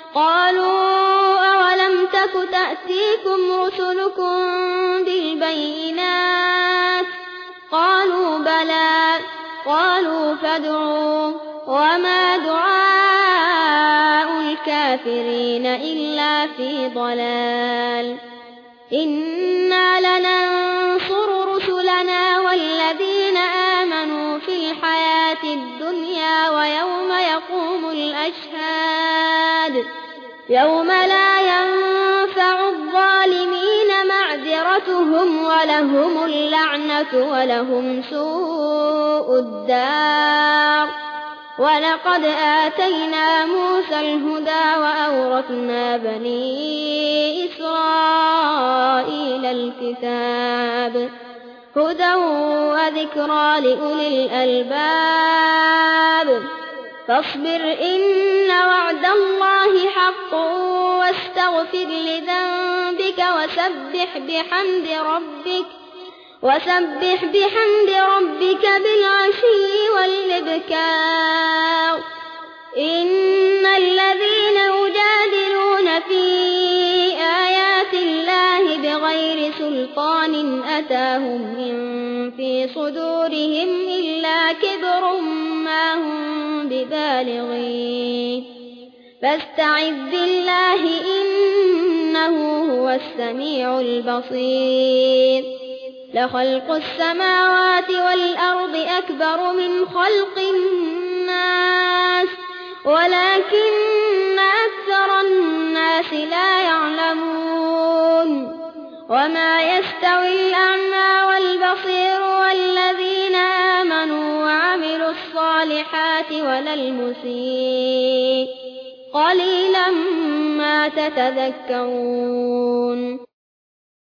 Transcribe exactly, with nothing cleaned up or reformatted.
قالوا أولم تك تأتيكم رسلكم بالبينات قالوا بلى قالوا فادعوا وما دعاء الكافرين إلا في ضلال إنا لننصر رسلنا والذين آمنوا في الحياة الدنيا ويوم يقوم الأشهاد يوم لا ينفع الظالمين معذرتهم ولهم اللعنة ولهم سوء الدار ولقد آتينا موسى الهدى وأورثنا بني إسرائيل الكتاب هدى وذكرى لأولي الألباب فاصبر إن وعد الله حق واستغفر لذنبك وسبح بحمد ربك وسبح بحمد ربك بالعشي والإبكار إن الذين يجادلون في آيات الله بغير سلطان أتاهم إن في صدورهم إلا كبر ما هم ببالغيه فاستعذ بالله إنه هو السميع البصير لخلق السماوات والأرض أكبر من خلق الناس ولكن أكثر الناس لا يعلمون وما يستوي الأعمى والبصير والذين آمنوا وعملوا الصالحات ولا المسيء قليلا ما تتذكرون.